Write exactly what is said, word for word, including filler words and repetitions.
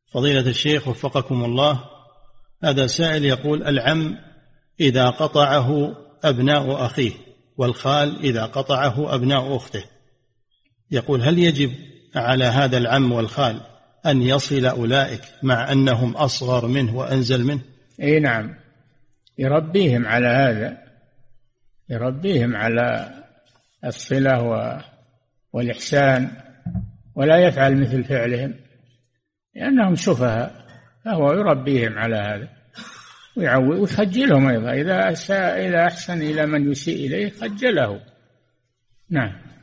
فضيلة الشيخ وفقكم الله، هذا سائل يقول: العم إذا قطعه أبناء أخيه والخال إذا قطعه أبناء أخته، يقول: هل يجب على هذا العم والخال أن يصل أولئك مع أنهم أصغر منه وأنزل منه؟ أي نعم، يربيهم على هذا، يربيهم على الصلة والإحسان، ولا يفعل مثل فعلهم لأنهم سفهاء، فهو يربيهم على هذا ويخجلهم أيضا، إذا أساء إلى أحسن إلى من يسيء إليه خجله. نعم.